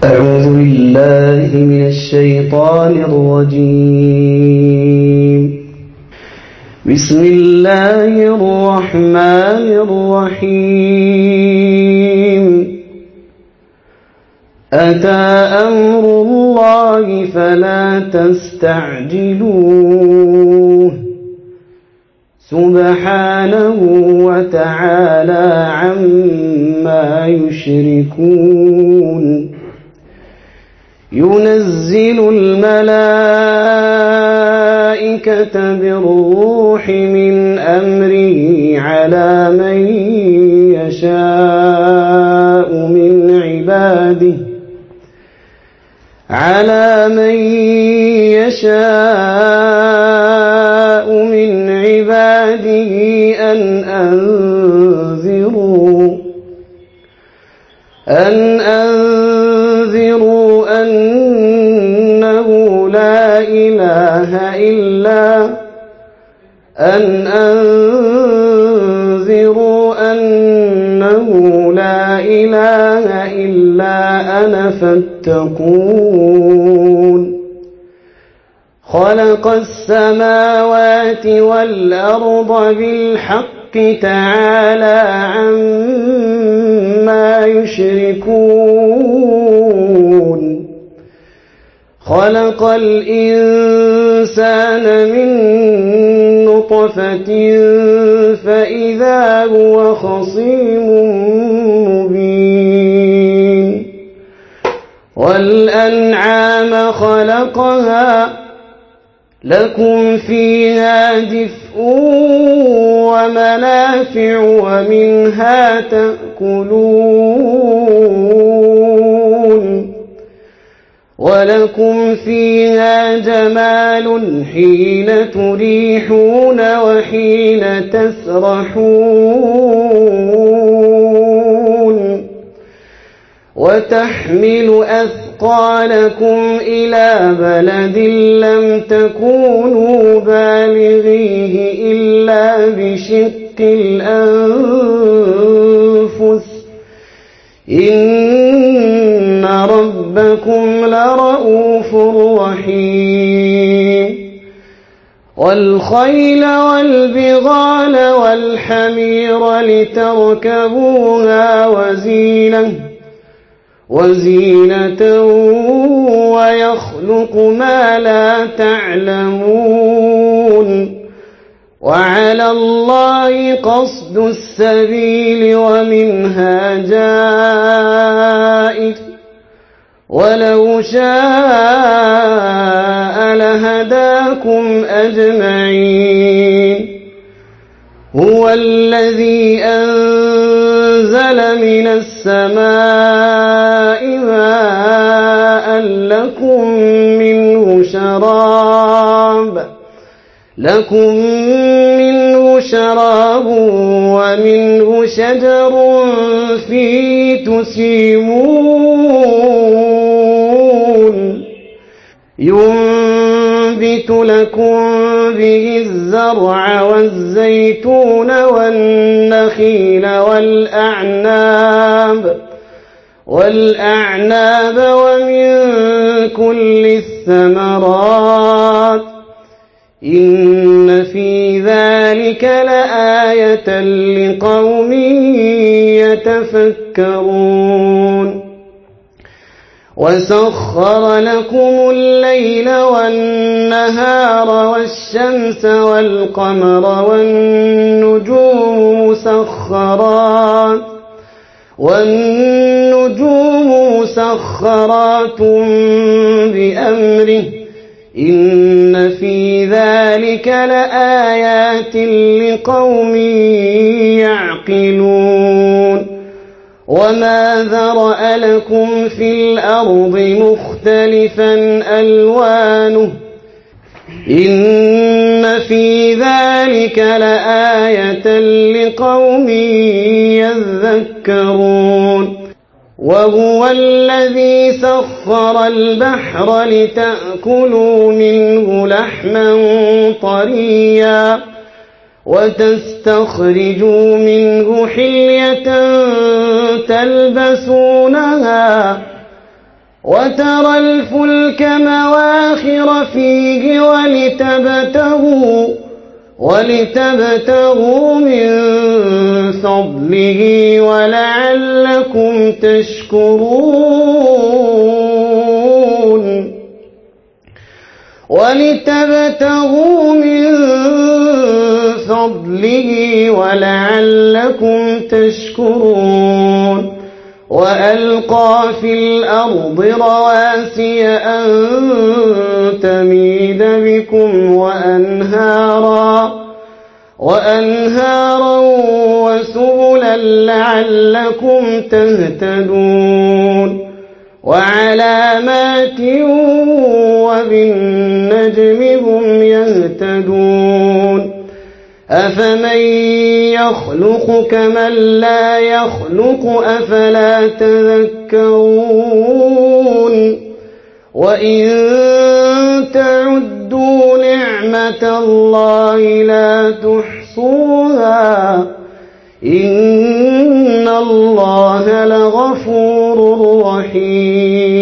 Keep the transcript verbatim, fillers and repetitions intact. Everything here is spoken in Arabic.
أعوذ بالله من الشيطان الرجيم. بسم الله الرحمن الرحيم. أتى أمر الله فلا تستعجلوه سبحانه وتعالى عما يشركون. ينزل الملائكة بالروح من أمره على من يشاء من عباده على من يشاء من عباده أن أنذروا أن أنذروا أنه لا إله إلا أن أنذروا أنه لا إله إلا أنا فاتقون. خلق السماوات والأرض بالحق تعالى عما يشركون. خلق الإنسان من نطفة فإذا هو خصيم مبين. والأنعام خلقها لكم فيها دفء ومنافع ومنها تأكلون ولكم فيها جمال حين تريحون وحين تسرحون. وتحمل أثقالكم إلى بلد لم تكونوا بالغيه إلا بشق الأنفس إن ربكم لرؤوف رحيم. والخيل والبغال والحمير لتركبوها وزينة وزينة ويخلق ما لا تعلمون. وعلى الله قصد السبيل ومنها جائر ولو شاء لهداكم أجمعين. هو الذي أنزل من السماء ماء لكم منه شراب لكم منه شراب ومنه شجر فيه تسيمون. ينبت لكم به الزرع والزيتون والنخيل والأعناب والأعناب ومن كل الثمرات إن في ذلك لآية لقوم يتفكرون. وسخر لكم الليل والنهار والشمس والقمر والنجوم مسخرات والنجوم مسخرات بأمره إن في ذلك لآيات لقوم يعقلون. وما ذرأ لكم في الأرض مختلفا ألوانه إن في ذلك لآية لقوم يذكرون. وهو الذي سخر البحر لتأكلوا منه لحما طريا وتستخرجوا منه حلية تلبسونها وترى الفلك مواخر فيه ولتبتغوا, ولتبتغوا من فضله ولعلكم تشكرون ولتبتغوا من فضله ولعلكم تشكرون وألقى في الأرض رواسي أن تميد بكم وأنهارا, وأنهارا وسبلا لعلكم تهتدون وعلامات وبالنجم هم يهتدون أفمن يخلق كمن لا يخلق أفلا تذكرون وإن تعدوا نعمة الله لا تحصوها إن الله لغفور رحيم